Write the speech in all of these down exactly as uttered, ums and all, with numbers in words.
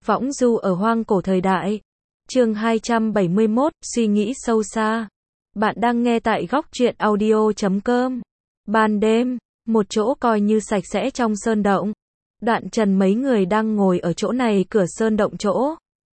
Võng du ở hoang cổ thời đại. Chương hai trăm bảy mươi mốt, suy nghĩ sâu xa. Bạn đang nghe tại góc truyện audio chấm com. Ban đêm, một chỗ coi như sạch sẽ trong sơn động. Đoạn Trần mấy người đang ngồi ở chỗ này cửa sơn động chỗ.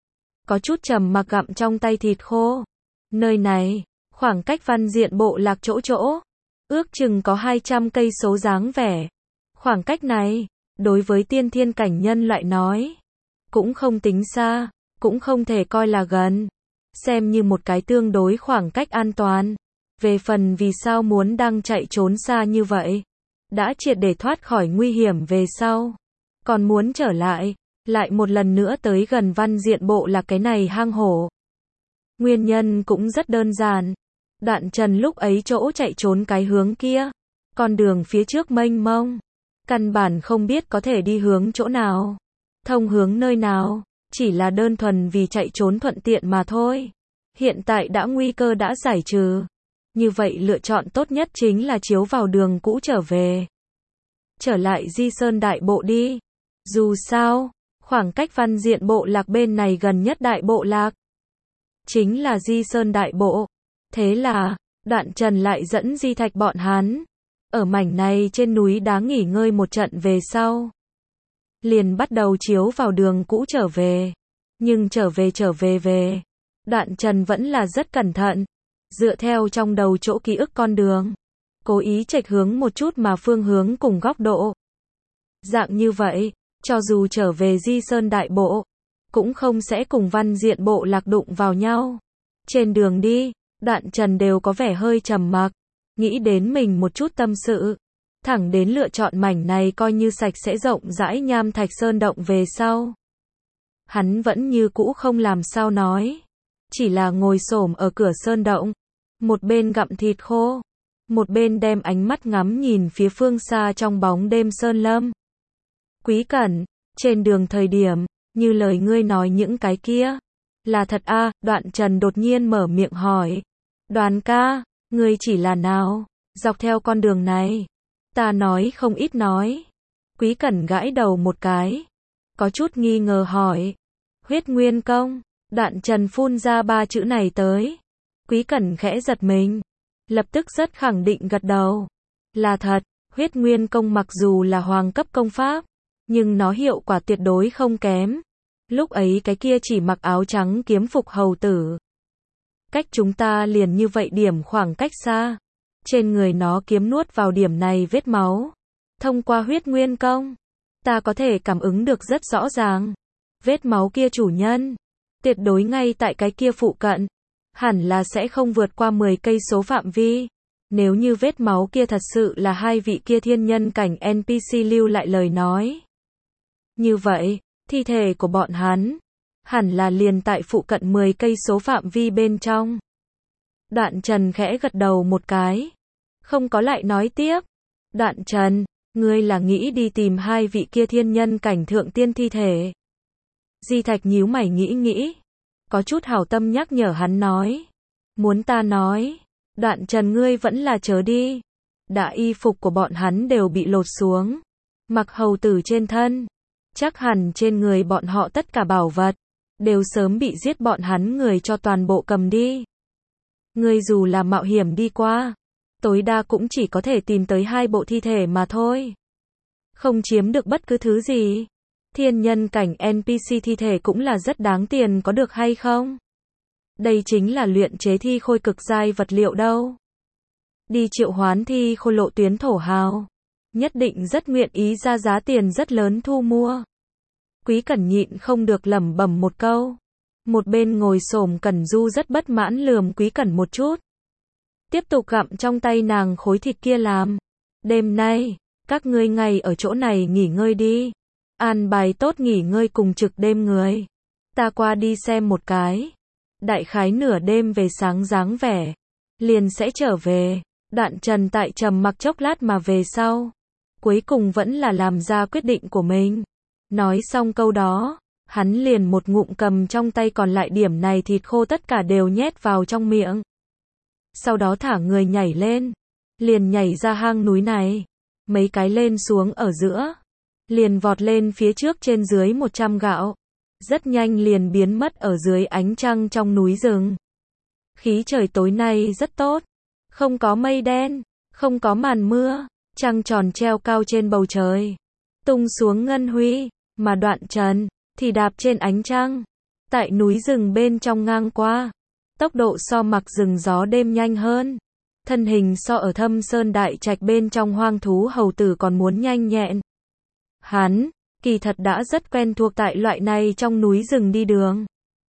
Có chút trầm mặc gặm trong tay thịt khô. Nơi này, khoảng cách Văn Diện bộ lạc chỗ chỗ, ước chừng có hai trăm cây số dáng vẻ. Khoảng cách này, đối với tiên thiên cảnh nhân loại nói, cũng không tính xa, cũng không thể coi là gần. Xem như một cái tương đối khoảng cách an toàn. Về phần vì sao muốn đang chạy trốn xa như vậy, đã triệt để thoát khỏi nguy hiểm về sau, còn muốn trở lại, lại một lần nữa tới gần Văn Diện bộ là cái này hang hổ. Nguyên nhân cũng rất đơn giản. Đoạn Trần lúc ấy chỗ chạy trốn cái hướng kia, con đường phía trước mênh mông, căn bản không biết có thể đi hướng chỗ nào, thông hướng nơi nào, chỉ là đơn thuần vì chạy trốn thuận tiện mà thôi. Hiện tại đã nguy cơ đã giải trừ, như vậy lựa chọn tốt nhất chính là chiếu vào đường cũ trở về. Trở lại Di Sơn đại bộ đi. Dù sao, khoảng cách Văn Diện bộ lạc bên này gần nhất đại bộ lạc chính là Di Sơn đại bộ. Thế là, Đoạn Trần lại dẫn Di Thạch bọn hắn ở mảnh này trên núi đá nghỉ ngơi một trận về sau, liền bắt đầu chiếu vào đường cũ trở về. Nhưng trở về trở về về, Đoạn Trần vẫn là rất cẩn thận, dựa theo trong đầu chỗ ký ức con đường, cố ý chệch hướng một chút mà phương hướng cùng góc độ. Dạng như vậy, cho dù trở về Di Sơn đại bộ, cũng không sẽ cùng Văn Diện bộ lạc đụng vào nhau. Trên đường đi, Đoạn Trần đều có vẻ hơi trầm mặc, nghĩ đến mình một chút tâm sự, thẳng đến lựa chọn mảnh này coi như sạch sẽ rộng rãi nham thạch sơn động về sau. Hắn vẫn như cũ không làm sao nói, chỉ là ngồi xổm ở cửa sơn động, một bên gặm thịt khô, một bên đem ánh mắt ngắm nhìn phía phương xa trong bóng đêm sơn lâm. Quý Cẩn, trên đường thời điểm, như lời ngươi nói những cái kia, là thật a? Đoạn Trần đột nhiên mở miệng hỏi. Đoàn ca, ngươi chỉ là nào, dọc theo con đường này? Ta nói không ít nói. Quý Cẩn gãi đầu một cái, có chút nghi ngờ hỏi. Huyết Nguyên Công. Đoạn Trần phun ra ba chữ này tới. Quý Cẩn khẽ giật mình, lập tức rất khẳng định gật đầu. Là thật, Huyết Nguyên Công mặc dù là hoàng cấp công pháp, nhưng nó hiệu quả tuyệt đối không kém. Lúc ấy cái kia chỉ mặc áo trắng kiếm phục hầu tử, cách chúng ta liền như vậy điểm khoảng cách xa. Trên người nó kiếm nuốt vào điểm này vết máu. Thông qua Huyết Nguyên Công, ta có thể cảm ứng được rất rõ ràng. Vết máu kia chủ nhân, tuyệt đối ngay tại cái kia phụ cận. Hẳn là sẽ không vượt qua mười cây số phạm vi. Nếu như vết máu kia thật sự là hai vị kia thiên nhân cảnh en pê xê lưu lại lời nói. Như vậy, thi thể của bọn hắn hẳn là liền tại phụ cận mười cây số phạm vi bên trong. Đoạn Trần khẽ gật đầu một cái, không có lại nói tiếp. Đoạn Trần, ngươi là nghĩ đi tìm hai vị kia thiên nhân cảnh thượng tiên thi thể? Di Thạch nhíu mày nghĩ nghĩ, có chút hảo tâm nhắc nhở hắn nói. Muốn ta nói, Đoạn Trần ngươi vẫn là chớ đi. Đã y phục của bọn hắn đều bị lột xuống, mặc hầu tử trên thân, chắc hẳn trên người bọn họ tất cả bảo vật đều sớm bị giết bọn hắn người cho toàn bộ cầm đi. Ngươi dù là mạo hiểm đi qua, tối đa cũng chỉ có thể tìm tới hai bộ thi thể mà thôi, không chiếm được bất cứ thứ gì. Thiên nhân cảnh en pê xê thi thể cũng là rất đáng tiền có được hay không? Đây chính là luyện chế thi khôi cực giai vật liệu đâu. Đi triệu hoán thi khôi lộ tuyến thổ hào, nhất định rất nguyện ý ra giá tiền rất lớn thu mua. Quý Cẩn nhịn không được lẩm bẩm một câu. Một bên ngồi xổm Cẩn Du rất bất mãn lườm Quý Cẩn một chút, tiếp tục gặm trong tay nàng khối thịt kia làm. Đêm nay, các ngươi ngay ở chỗ này nghỉ ngơi đi. An bài tốt nghỉ ngơi cùng trực đêm người. Ta qua đi xem một cái. Đại khái nửa đêm về sáng dáng vẻ, liền sẽ trở về. Đoạn Trần tại trầm mặc chốc lát mà về sau, cuối cùng vẫn là làm ra quyết định của mình. Nói xong câu đó, hắn liền một ngụm cầm trong tay còn lại điểm này thịt khô tất cả đều nhét vào trong miệng. Sau đó thả người nhảy lên, liền nhảy ra hang núi này, mấy cái lên xuống ở giữa, liền vọt lên phía trước trên dưới một trăm gạo. rất nhanh liền biến mất ở dưới ánh trăng trong núi rừng. Khí trời tối nay rất tốt, không có mây đen, không có màn mưa, trăng tròn treo cao trên bầu trời, tung xuống ngân huy, mà Đoạn Trần thì đạp trên ánh trăng, tại núi rừng bên trong ngang qua, tốc độ so mặc rừng gió đêm nhanh hơn, thân hình so ở Thâm Sơn Đại Trạch bên trong hoang thú hầu tử còn muốn nhanh nhẹn. Hắn, kỳ thật đã rất quen thuộc tại loại này trong núi rừng đi đường.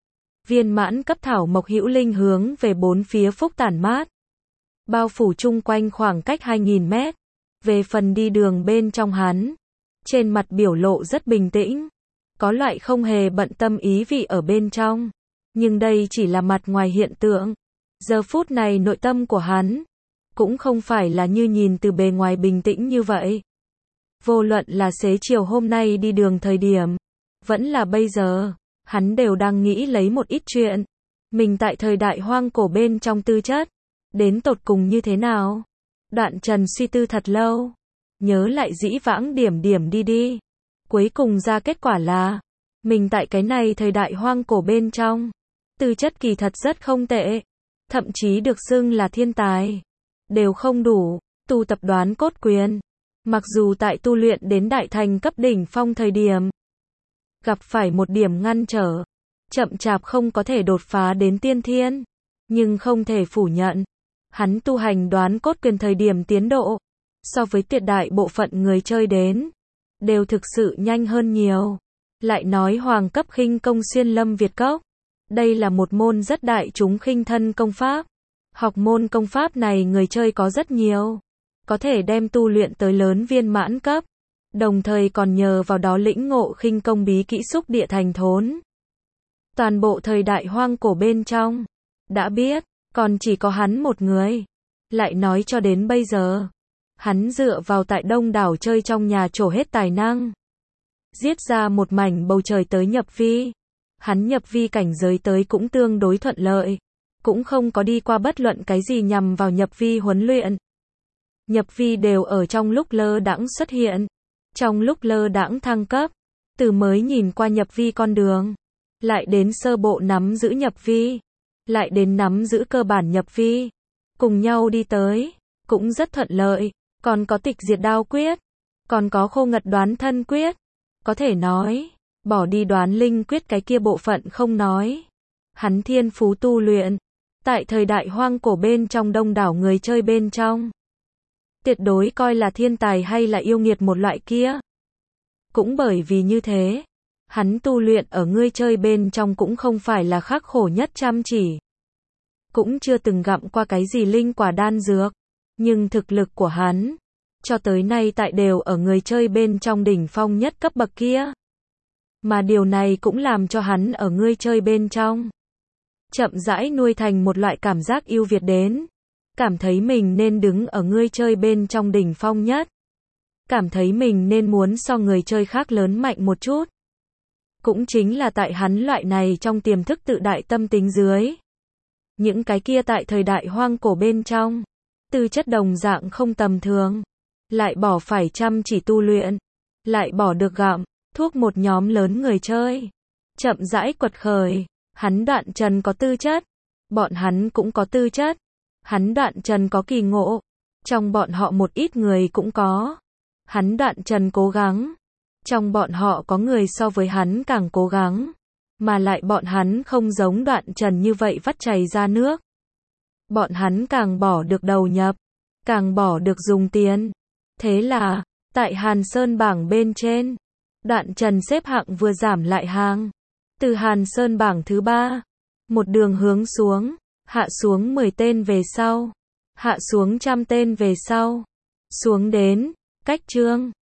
Viên mãn cấp thảo mộc hữu linh hướng về bốn phía phúc tản mát, bao phủ chung quanh khoảng cách hai nghìn mét. Về phần đi đường bên trong hắn, trên mặt biểu lộ rất bình tĩnh, có loại không hề bận tâm ý vị ở bên trong. Nhưng đây chỉ là mặt ngoài hiện tượng. Giờ phút này nội tâm của hắn cũng không phải là như nhìn từ bề ngoài bình tĩnh như vậy. Vô luận là xế chiều hôm nay đi đường thời điểm, vẫn là bây giờ, hắn đều đang nghĩ lấy một ít chuyện. Mình tại thời đại hoang cổ bên trong tư chất, đến tột cùng như thế nào? Đoạn Trần suy tư thật lâu, nhớ lại dĩ vãng điểm điểm đi đi. Cuối cùng ra kết quả là, mình tại cái này thời đại hoang cổ bên trong, tư chất kỳ thật rất không tệ, thậm chí được xưng là thiên tài, đều không đủ, tu tập đoán cốt quyền. Mặc dù tại tu luyện đến đại thành cấp đỉnh phong thời điểm, gặp phải một điểm ngăn trở, chậm chạp không có thể đột phá đến tiên thiên, nhưng không thể phủ nhận, hắn tu hành đoán cốt quyền thời điểm tiến độ, so với tuyệt đại bộ phận người chơi đến, đều thực sự nhanh hơn nhiều. Lại nói hoàng cấp khinh công xuyên lâm Việt cốc, đây là một môn rất đại chúng khinh thân công pháp. Học môn công pháp này người chơi có rất nhiều, có thể đem tu luyện tới lớn viên mãn cấp, đồng thời còn nhờ vào đó lĩnh ngộ khinh công bí kỹ xúc địa thành thốn. Toàn bộ thời đại hoang cổ bên trong, đã biết, còn chỉ có hắn một người. Lại nói cho đến bây giờ, hắn dựa vào tại đông đảo chơi trong nhà trổ hết tài năng, giết ra một mảnh bầu trời tới nhập vi. Hắn nhập vi cảnh giới tới cũng tương đối thuận lợi, cũng không có đi qua bất luận cái gì nhằm vào nhập vi huấn luyện. Nhập vi đều ở trong lúc lơ đãng xuất hiện, trong lúc lơ đãng thăng cấp, từ mới nhìn qua nhập vi con đường, lại đến sơ bộ nắm giữ nhập vi, lại đến nắm giữ cơ bản nhập vi, cùng nhau đi tới, cũng rất thuận lợi. Còn có tịch diệt đao quyết, còn có khô ngật đoán thân quyết, có thể nói, bỏ đi đoán linh quyết cái kia bộ phận không nói, hắn thiên phú tu luyện, tại thời đại hoang cổ bên trong đông đảo người chơi bên trong, tuyệt đối coi là thiên tài hay là yêu nghiệt một loại kia. Cũng bởi vì như thế, hắn tu luyện ở người chơi bên trong cũng không phải là khắc khổ nhất chăm chỉ, cũng chưa từng gặm qua cái gì linh quả đan dược, nhưng thực lực của hắn, cho tới nay tại đều ở người chơi bên trong đỉnh phong nhất cấp bậc kia. Mà điều này cũng làm cho hắn ở người chơi bên trong, chậm rãi nuôi thành một loại cảm giác yêu Việt đến. Cảm thấy mình nên đứng ở người chơi bên trong đỉnh phong nhất. Cảm thấy mình nên muốn so người chơi khác lớn mạnh một chút. Cũng chính là tại hắn loại này trong tiềm thức tự đại tâm tính dưới. Những cái kia tại thời đại hoang cổ bên trong, tư chất đồng dạng không tầm thường, lại bỏ phải chăm chỉ tu luyện, lại bỏ được gặm thuốc một nhóm lớn người chơi, chậm rãi quật khởi. Hắn Đoạn Trần có tư chất, bọn hắn cũng có tư chất. Hắn Đoạn Trần có kỳ ngộ, trong bọn họ một ít người cũng có. Hắn Đoạn Trần cố gắng, trong bọn họ có người so với hắn càng cố gắng, mà lại bọn hắn không giống Đoạn Trần như vậy vắt chảy ra nước. Bọn hắn càng bỏ được đầu nhập, càng bỏ được dùng tiền. Thế là, tại Hàn Sơn bảng bên trên, Đoạn Trần xếp hạng vừa giảm lại hàng. Từ Hàn Sơn bảng thứ ba, một đường hướng xuống, hạ xuống mười tên về sau, hạ xuống trăm tên về sau, xuống đến, cách chương,